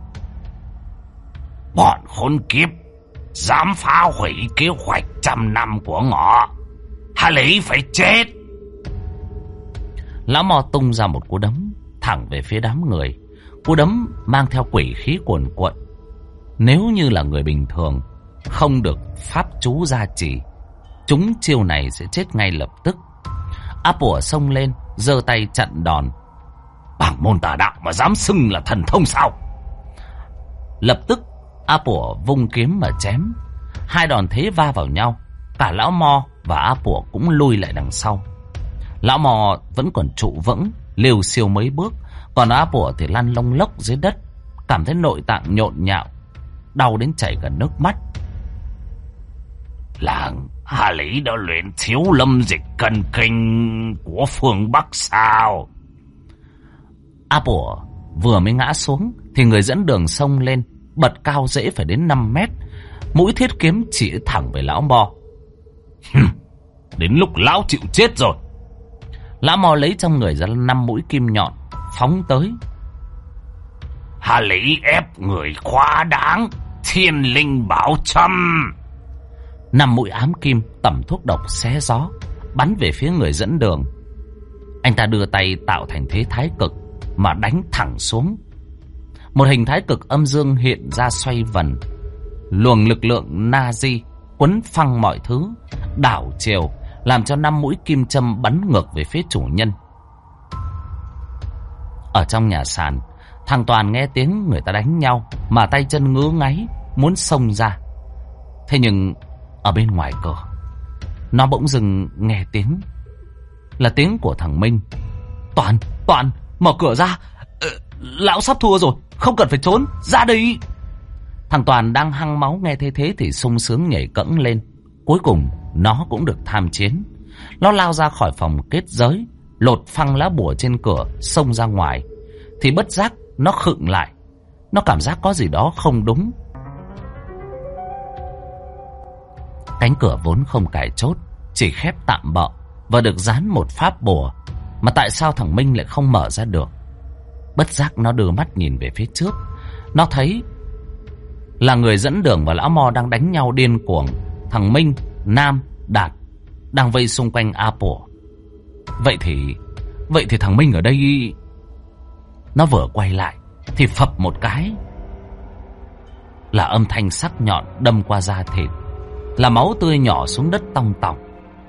A: Bọn khốn kiếp, dám phá hủy kế hoạch 100 năm của ngọ, hà lý phải chết. Lão Mò tung ra một cú đấm thẳng về phía đám người. Cú đấm mang theo quỷ khí cuồn cuộn. Nếu như là người bình thường, không được pháp chú gia trì, chúng chiêu này sẽ chết ngay lập tức. A Pủa xông lên, giơ tay chặn đòn. Bảng môn tà đạo mà dám xưng là thần thông sao? Lập tức A Pủa vung kiếm mà chém. Hai đòn thế va vào nhau, cả lão Mo và A Pủa cũng lui lại đằng sau. Lão Mò vẫn còn trụ vững, liều siêu mấy bước, còn A Bủa thì lăn lông lốc dưới đất, cảm thấy nội tạng nhộn nhạo, đau đến chảy cả nước mắt. Làng Hà Lý đã luyện thiếu lâm dịch cân kinh của phương Bắc sao? A Bủa vừa mới ngã xuống thì người dẫn đường xông lên, bật cao dễ phải đến 5 mét, mũi thiết kiếm chỉ thẳng về lão Mò. Đến lúc lão chịu chết rồi. Lão Mò lấy trong người ra 5 mũi kim nhọn phóng tới. Hà Lý ép người quá đáng, thiên linh bảo châm. 5 mũi ám kim tẩm thuốc độc xé gió bắn về phía người dẫn đường. Anh ta đưa tay tạo thành thế thái cực mà đánh thẳng xuống. Một hình thái cực âm dương hiện ra xoay vần, luồng lực lượng Nazi quấn phăng mọi thứ, đảo chiều, làm cho 5 mũi kim châm bắn ngược về phía chủ nhân. Ở trong nhà sàn, thằng Toàn nghe tiếng người ta đánh nhau mà tay chân ngứa ngáy muốn xông ra. Thế nhưng ở bên ngoài cửa, nó bỗng dưng nghe tiếng, là tiếng của thằng Minh. Toàn, mở cửa ra, lão sắp thua rồi, không cần phải trốn, ra đây. Thằng Toàn đang hăng máu nghe thế thì sung sướng nhảy cẫng lên. Cuối cùng nó cũng được tham chiến. Nó lao ra khỏi phòng kết giới, lột phăng lá bùa trên cửa, xông ra ngoài. Thì bất giác nó khựng lại. Nó cảm giác có gì đó không đúng. Cánh cửa vốn không cài chốt, chỉ khép tạm bợ và được dán một pháp bùa, mà tại sao thằng Minh lại không mở ra được? Bất giác nó đưa mắt nhìn về phía trước. Nó thấy là người dẫn đường và lão Mo đang đánh nhau điên cuồng. Thằng Minh, Nam, Đạt đang vây xung quanh A Bủa. Vậy thì thằng Minh ở đây... Nó vừa quay lại thì phập một cái, là âm thanh sắc nhọn đâm qua da thịt, là máu tươi nhỏ xuống đất tong tòng.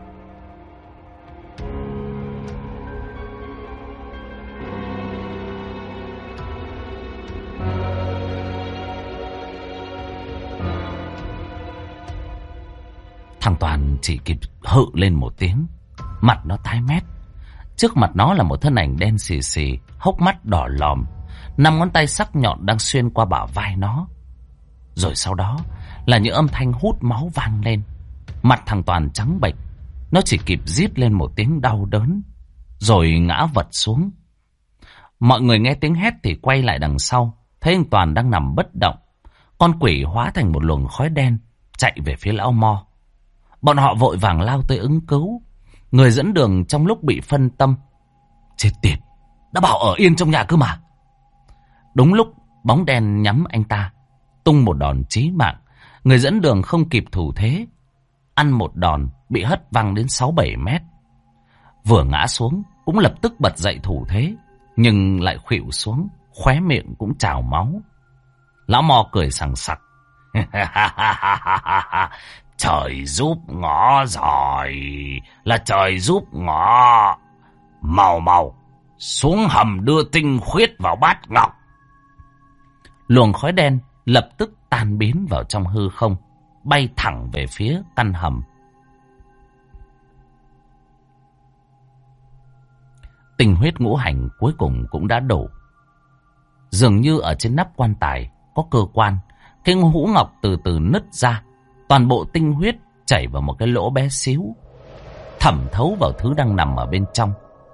A: Thằng Toàn chỉ kịp hự lên một tiếng, mặt nó tái mét. Trước mặt nó là một thân ảnh đen xì xì, hốc mắt đỏ lòm, 5 ngón tay sắc nhọn đang xuyên qua bả vai nó. Rồi sau đó là những âm thanh hút máu vang lên. Mặt thằng Toàn trắng bệch, nó chỉ kịp rít lên một tiếng đau đớn, rồi ngã vật xuống. Mọi người nghe tiếng hét thì quay lại đằng sau, thấy anh Toàn đang nằm bất động. Con quỷ hóa thành một luồng khói đen chạy về phía lão Mo. Bọn họ vội vàng lao tới ứng cứu. Người dẫn đường trong lúc bị phân tâm: chết tiệt, đã bảo ở yên trong nhà cơ mà. Đúng lúc bóng đen nhắm anh ta, tung một đòn chí mạng. Người dẫn đường không kịp thủ thế, ăn một đòn bị hất văng đến 6-7 mét. Vừa ngã xuống cũng lập tức bật dậy thủ thế, nhưng lại khuỵu xuống, khóe miệng cũng trào máu. Lão Mo cười sằng sặc: trời giúp ngõ rồi, là trời giúp ngõ. Mau xuống hầm đưa tinh khuyết vào bát ngọc. Luồng khói đen lập tức tan biến vào trong hư không, bay thẳng về phía căn hầm. Tinh huyết ngũ hành cuối cùng cũng đã đổ. Dường như ở trên nắp quan tài có cơ quan, cái hũ ngọc từ từ nứt ra. Toàn bộ tinh huyết chảy vào một cái lỗ bé xíu, thẩm thấu vào thứ đang nằm ở bên trong.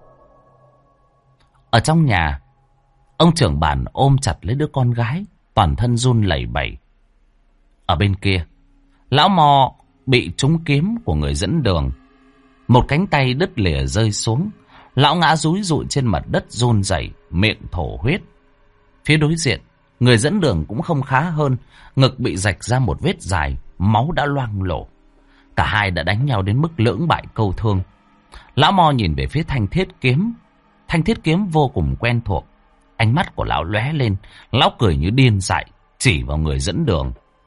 A: Ở trong nhà, ông trưởng bản ôm chặt lấy đứa con gái, toàn thân run lẩy bẩy. Ở bên kia, lão Mo bị trúng kiếm của người dẫn đường, một cánh tay đứt lìa rơi xuống. Lão ngã rúi rụi trên mặt đất run rẩy, miệng thổ huyết. Phía đối diện, người dẫn đường cũng không khá hơn, ngực bị rạch ra một vết dài, máu đã loang lổ. Cả hai đã đánh nhau đến mức lưỡng bại câu thương. Lão Mo nhìn về phía thanh thiết kiếm. Thanh thiết kiếm vô cùng quen thuộc. Ánh mắt của lão lóe lên, lão cười như điên dại, chỉ vào người dẫn đường: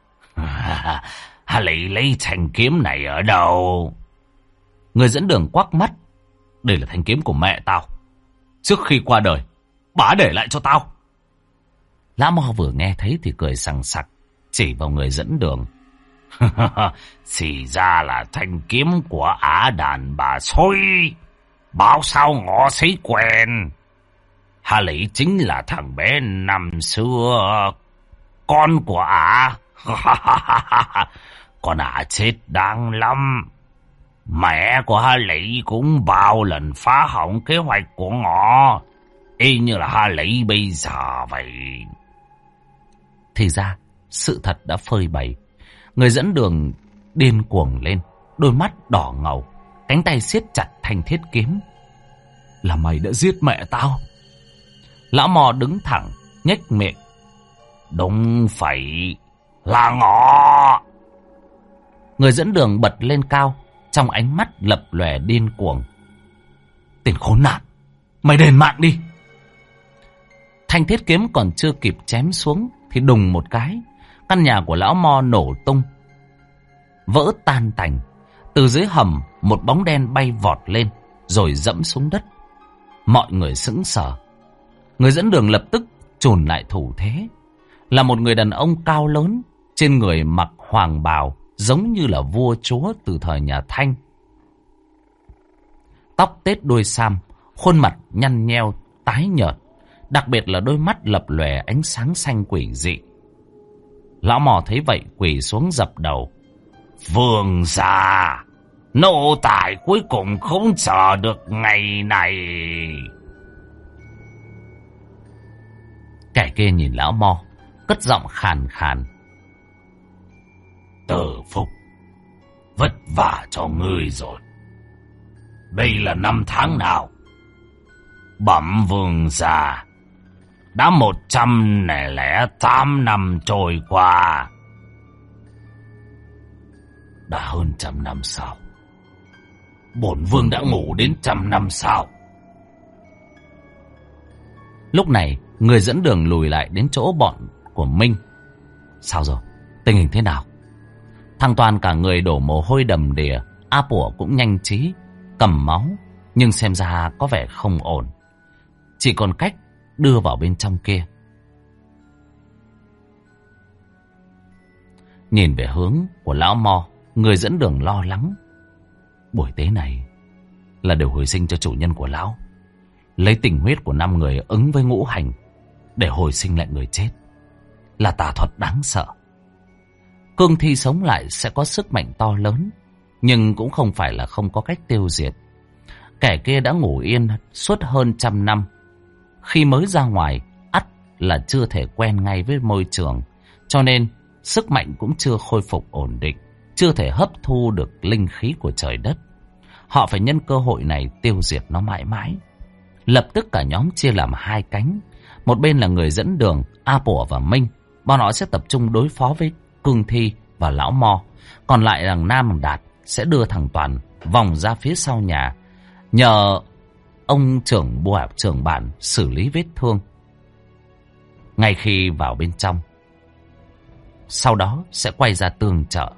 A: Hà Lý lấy thanh kiếm này ở đâu? Người dẫn đường quắc mắt: đây là thanh kiếm của mẹ tao, trước khi qua đời bả để lại cho tao. Lão Mo vừa nghe thấy thì cười sằng sặc, chỉ vào người dẫn đường: thì ra là thanh kiếm của Á đàn bà xôi. Bảo sao ngọ sĩ quen. Hà Lý chính là thằng bé năm xưa, con của ả. Con ả chết đáng lắm. Mẹ của Hà Lý cũng bao lần phá hỏng kế hoạch của ngọ, y như là Hà Lý bây giờ vậy. Thì ra sự thật đã phơi bày. Người dẫn đường điên cuồng lên, đôi mắt đỏ ngầu, cánh tay siết chặt thanh thiết kiếm. Là mày đã giết mẹ tao? Lão Mò đứng thẳng, nhếch miệng. Đúng phải là ngọ. Người dẫn đường bật lên cao, trong ánh mắt lập lòe điên cuồng. Tên khốn nạn, mày đền mạng đi. Thanh thiết kiếm còn chưa kịp chém xuống thì đùng một cái, căn nhà của lão Mo nổ tung, vỡ tan tành. Từ dưới hầm một bóng đen bay vọt lên rồi dẫm xuống đất. Mọi người sững sờ. Người dẫn đường lập tức chùn lại thủ thế. Là một người đàn ông cao lớn, trên người mặc hoàng bào giống như là vua chúa từ thời nhà Thanh. Tóc tết đuôi sam, khuôn mặt nhăn nheo tái nhợt, đặc biệt là đôi mắt lập lòe ánh sáng xanh quỷ dị. Lão Mò thấy vậy quỳ xuống dập đầu. Vương gia, nô tài cuối cùng không chờ được ngày này. Kẻ kia nhìn lão Mo, cất giọng khàn khàn. Tử Phúc, vất vả cho ngươi rồi. Đây là năm tháng nào? Bẩm vương gia, đã 108 năm trôi qua. Đã hơn 100 năm sau. Bổn vương đã ngủ đến 100 năm sau. Lúc này, người dẫn đường lùi lại đến chỗ bọn của Minh. Sao rồi? Tình hình thế nào? Thằng Toàn cả người đổ mồ hôi đầm đìa. A Pủa cũng nhanh trí, cầm máu, nhưng xem ra có vẻ không ổn. Chỉ còn cách đưa vào bên trong kia. Nhìn về hướng của lão Mo, người dẫn đường lo lắng. Buổi tế này là điều hồi sinh cho chủ nhân của lão, lấy tình huyết của 5 người ứng với ngũ hành để hồi sinh lại người chết, là tà thuật đáng sợ. Cương thi sống lại sẽ có sức mạnh to lớn, nhưng cũng không phải là không có cách tiêu diệt. Kẻ kia đã ngủ yên suốt hơn 100 năm. Khi mới ra ngoài, ắt là chưa thể quen ngay với môi trường, cho nên sức mạnh cũng chưa khôi phục ổn định, chưa thể hấp thu được linh khí của trời đất. Họ phải nhân cơ hội này tiêu diệt nó mãi mãi. Lập tức cả nhóm chia làm 2 cánh. Một bên là người dẫn đường A Pủa và Minh, bọn họ sẽ tập trung đối phó với Cương Thi và lão Mo. Còn lại là Nam thằng Đạt sẽ đưa thằng Toàn vòng ra phía sau nhà, nhờ ông trưởng bản xử lý vết thương ngay khi vào bên trong. Sau đó sẽ quay ra tương trợ.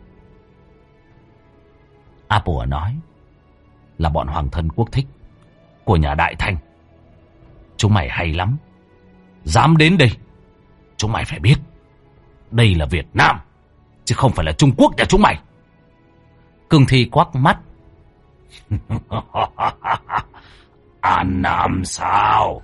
A: A Pủa nói là bọn hoàng thân quốc thích của nhà Đại Thanh. Chúng mày hay lắm, dám đến đây. Chúng mày phải biết đây là Việt Nam, chứ không phải là Trung Quốc nhà chúng mày. Cương Thi quắc mắt. An Nam sao?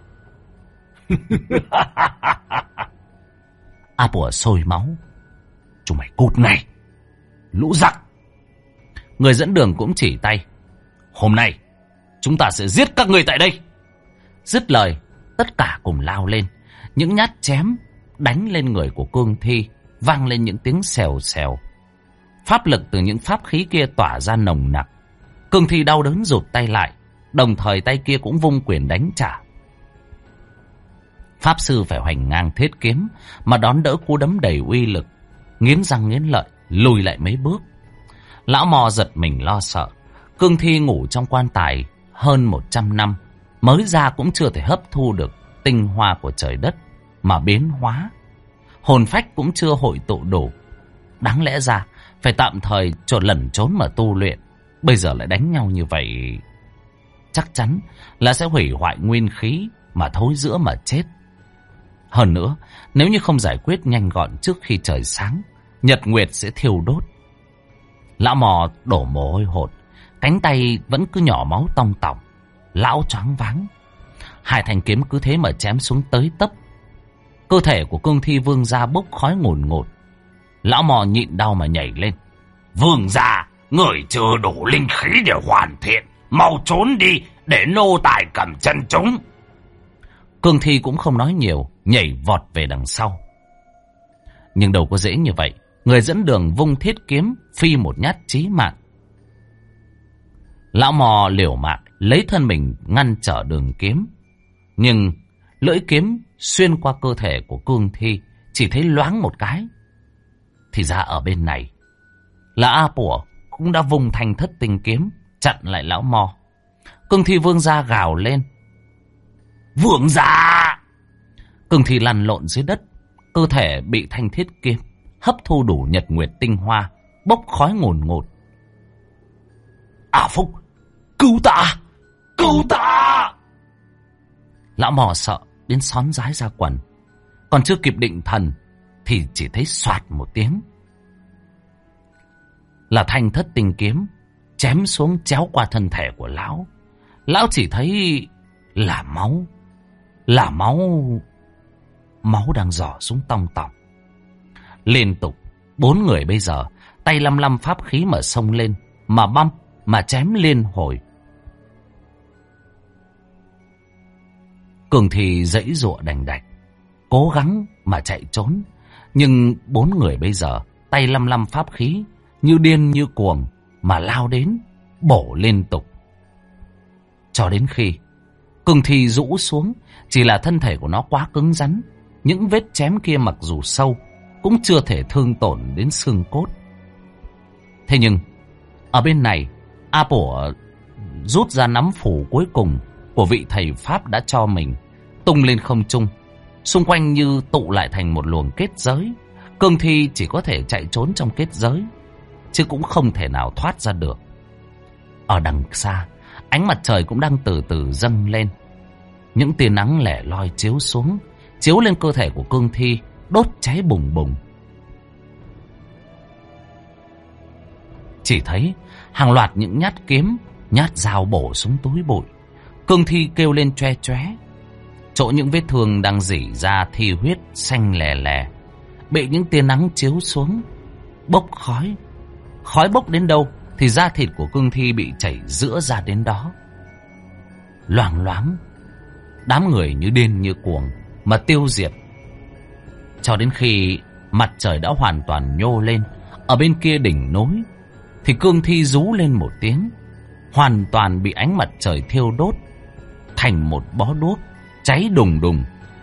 A: A Pủa sôi máu. Chúng mày cút ngay, lũ giặc. Người dẫn đường cũng chỉ tay. Hôm nay chúng ta sẽ giết các ngươi tại đây. Dứt lời, tất cả cùng lao lên. Những nhát chém đánh lên người của Cương Thi vang lên những tiếng xèo xèo. Pháp lực từ những pháp khí kia tỏa ra nồng nặc. Cương Thi đau đớn rụt tay lại, đồng thời tay kia cũng vung quyền đánh trả. Pháp sư phải hoành ngang thiết kiếm mà đón đỡ cú đấm đầy uy lực, nghiến răng nghiến lợi lùi lại mấy bước. Lão Mò giật mình lo sợ. Cương Thi ngủ trong quan tài hơn 100 năm, mới ra cũng chưa thể hấp thu được tinh hoa của trời đất mà biến hóa. Hồn phách cũng chưa hội tụ đủ. Đáng lẽ ra phải tạm thời lẩn trốn mà tu luyện. Bây giờ lại đánh nhau như vậy, chắc chắn là sẽ hủy hoại nguyên khí mà thối rữa mà chết. Hơn nữa, nếu như không giải quyết nhanh gọn trước khi trời sáng, nhật nguyệt sẽ thiêu đốt. Lão Mò đổ mồ hôi hột, cánh tay vẫn cứ nhỏ máu tong tỏng. lão choáng váng. Hai thanh kiếm cứ thế mà chém xuống tới tấp. Cơ thể của Cương Thi Vương gia bốc khói ngùn ngụt. Lão mò nhịn đau mà nhảy lên. Vương gia, người chưa đủ linh khí để hoàn thiện, mau trốn đi để nô tài cầm chân chúng. Cương Thi cũng không nói nhiều, nhảy vọt về đằng sau. Nhưng đâu có dễ như vậy. Người dẫn đường vung thiết kiếm, phi một nhát chí mạng. Lão mò liều mạng lấy thân mình ngăn trở đường kiếm. Nhưng lưỡi kiếm xuyên qua cơ thể của Cương Thi, chỉ thấy loáng một cái. Thì ra ở bên này là A Pủa cũng đã vùng thành thất tinh kiếm chặn lại lão mò. Cương Thi Vương gia gào lên. Vương gia! Cương Thi lăn lộn dưới đất, cơ thể bị thanh thiết kiếm hấp thu đủ nhật nguyệt tinh hoa, bốc khói ngùn ngụt. A Phúc, cứu ta! Cứu ta! Lão mò sợ đến xón rái ra quần. Còn chưa kịp định thần thì chỉ thấy xoạt một tiếng, là thanh thất tinh kiếm chém xuống chéo qua thân thể của lão. Lão chỉ thấy là máu. Là máu đang rỏ xuống tong tòng. Liên tục 4 người bây giờ tay lăm lăm pháp khí mà xông lên, mà băm, mà chém liên hồi. Cường thì giãy giụa đành đạch, cố gắng mà chạy trốn. Nhưng 4 người bây giờ tay lăm lăm pháp khí, như điên như cuồng mà lao đến, bổ liên tục. Cho đến khi Cường thì rũ xuống, chỉ là thân thể của nó quá cứng rắn. Những vết chém kia mặc dù sâu, cũng chưa thể thương tổn đến xương cốt. Thế nhưng ở bên này, A Pủa rút ra nắm phủ cuối cùng của vị thầy Pháp đã cho mình, tung lên không trung. Xung quanh như tụ lại thành một luồng kết giới. Cương Thi chỉ có thể chạy trốn trong kết giới, chứ cũng không thể nào thoát ra được. Ở đằng xa, ánh mặt trời cũng đang từ từ dâng lên. Những tia nắng lẻ loi chiếu xuống, chiếu lên cơ thể của Cương Thi, đốt cháy bùng bùng. Chỉ thấy hàng loạt những nhát kiếm, nhát dao bổ xuống túi bụi. Cương Thi kêu lên choe choé. Chỗ những vết thương đang rỉ ra thi huyết xanh lè lè, bị những tia nắng chiếu xuống, bốc khói. Khói bốc đến đâu thì da thịt của Cương Thi bị chảy rữa ra đến đó. Loảng loáng, đám người như điên như cuồng mà tiêu diệt. Cho đến khi mặt trời đã hoàn toàn nhô lên ở bên kia đỉnh núi, thì Cương Thi rú lên một tiếng, hoàn toàn bị ánh mặt trời thiêu đốt thành một bó đuốc cháy đùng đùng.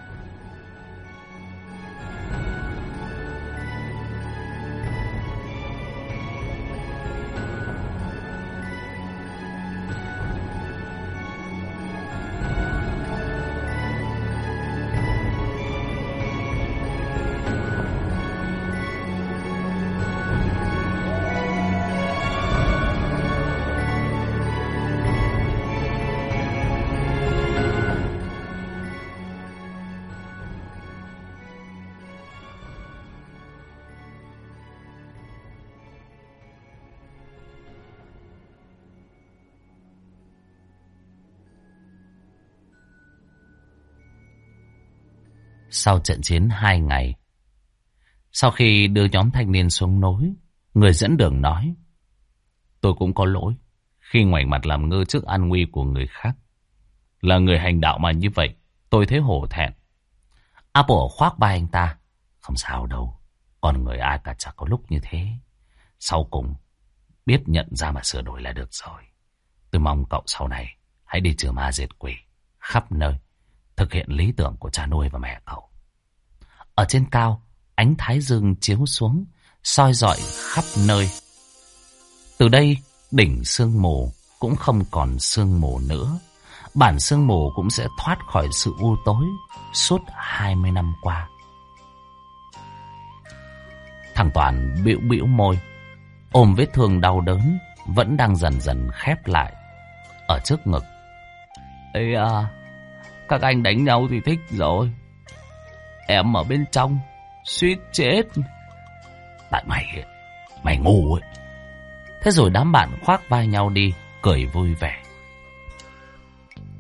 A: Sau trận chiến 2 ngày, sau khi đưa nhóm thanh niên xuống núi, người dẫn đường nói: tôi cũng có lỗi khi ngoảnh mặt làm ngơ trước an nguy của người khác. Là người hành đạo mà như vậy, tôi thấy hổ thẹn. Apple khoác vai anh ta: không sao đâu, con người ai cả chả có lúc như thế. Sau cùng biết nhận ra mà sửa đổi là được rồi. Tôi mong cậu sau này hãy đi trừ ma diệt quỷ khắp nơi, thực hiện lý tưởng của cha nuôi và mẹ cậu. Ở trên cao, ánh thái dương chiếu xuống, soi rọi khắp nơi. Từ đây, đỉnh sương mù cũng không còn sương mù nữa. Bản sương mù cũng sẽ thoát khỏi sự u tối suốt 20 năm qua. Thằng Toàn bĩu bĩu môi, ôm vết thương đau đớn vẫn đang dần dần khép lại ở trước ngực. Ê à, các anh đánh nhau thì thích rồi, em ở bên trong suýt chết. Tại mày ngu ấy. Thế rồi đám bạn khoác vai nhau đi, cười vui vẻ.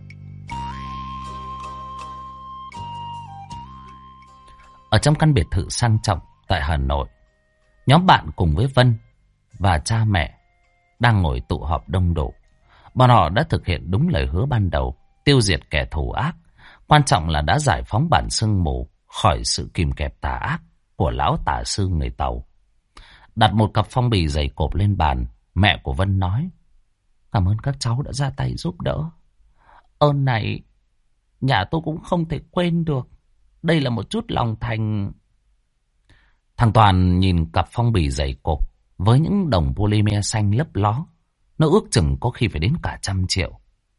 A: Ở trong căn biệt thự sang trọng tại Hà Nội, nhóm bạn cùng với Vân và cha mẹ đang ngồi tụ họp đông đủ. Bọn họ đã thực hiện đúng lời hứa ban đầu, tiêu diệt kẻ thù ác. Quan trọng là đã giải phóng bản sương mù khỏi sự kìm kẹp tà ác của lão tà sư người Tàu. Đặt một cặp phong bì dày cộp lên bàn, mẹ của Vân nói: "Cảm ơn các cháu đã ra tay giúp đỡ. Ơn này nhà tôi cũng không thể quên được. Đây là một chút lòng thành." Thằng Toàn nhìn cặp phong bì dày cộp với những đồng polymer xanh lấp ló. Nó ước chừng có khi phải đến cả 100 triệu.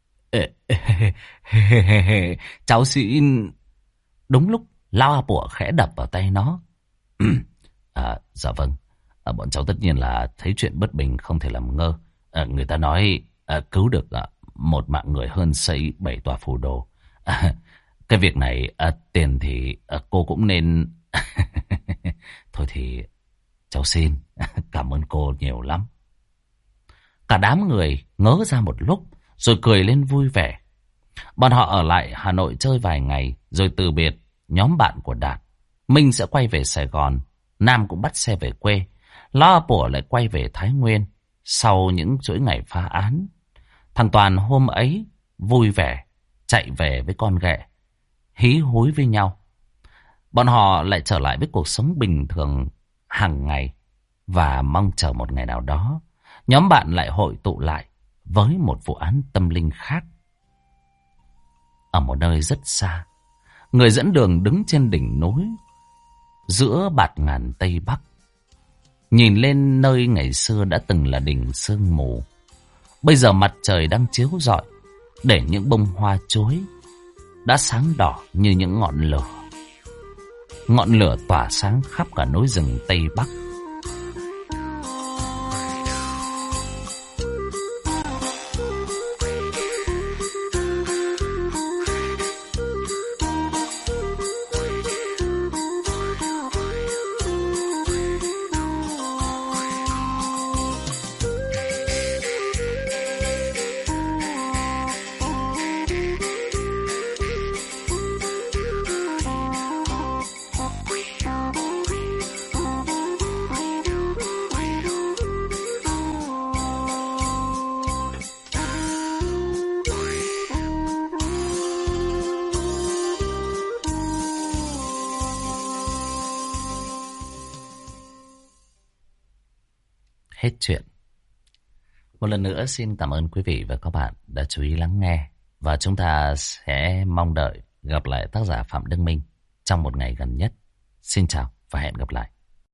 A: Cháu xin. Đúng lúc lão A Bủa khẽ đập vào tay nó. Dạ vâng. Bọn cháu tất nhiên là thấy chuyện bất bình không thể làm ngơ. Người ta nói cứu được một mạng người hơn xây 7 tòa phù đồ. Cái việc này tiền thì cô cũng nên. Thôi thì cháu xin. Cảm ơn cô nhiều lắm. Cả đám người ngớ ra một lúc rồi cười lên vui vẻ. Bọn họ ở lại Hà Nội chơi vài ngày rồi từ biệt nhóm bạn của Đạt. Minh sẽ quay về Sài Gòn, Nam cũng bắt xe về quê, Lo Bủa lại quay về Thái Nguyên sau những chuỗi ngày phá án. Thằng Toàn hôm ấy vui vẻ chạy về với con ghẹ, hí húi với nhau. Bọn họ lại trở lại với cuộc sống bình thường hàng ngày và mong chờ một ngày nào đó nhóm bạn lại hội tụ lại với một vụ án tâm linh khác. Ở một nơi rất xa, người dẫn đường đứng trên đỉnh núi giữa bạt ngàn Tây Bắc, nhìn lên nơi ngày xưa đã từng là đỉnh sương mù. Bây giờ mặt trời đang chiếu rọi, để những bông hoa chuối đã sáng đỏ như những ngọn lửa. Ngọn lửa tỏa sáng khắp cả núi rừng Tây Bắc. Hết chuyện. Một lần nữa xin cảm ơn quý vị và các bạn đã chú ý lắng nghe. Và chúng ta sẽ mong đợi gặp lại tác giả Phạm Đức Minh trong một ngày gần nhất. Xin chào và hẹn gặp lại.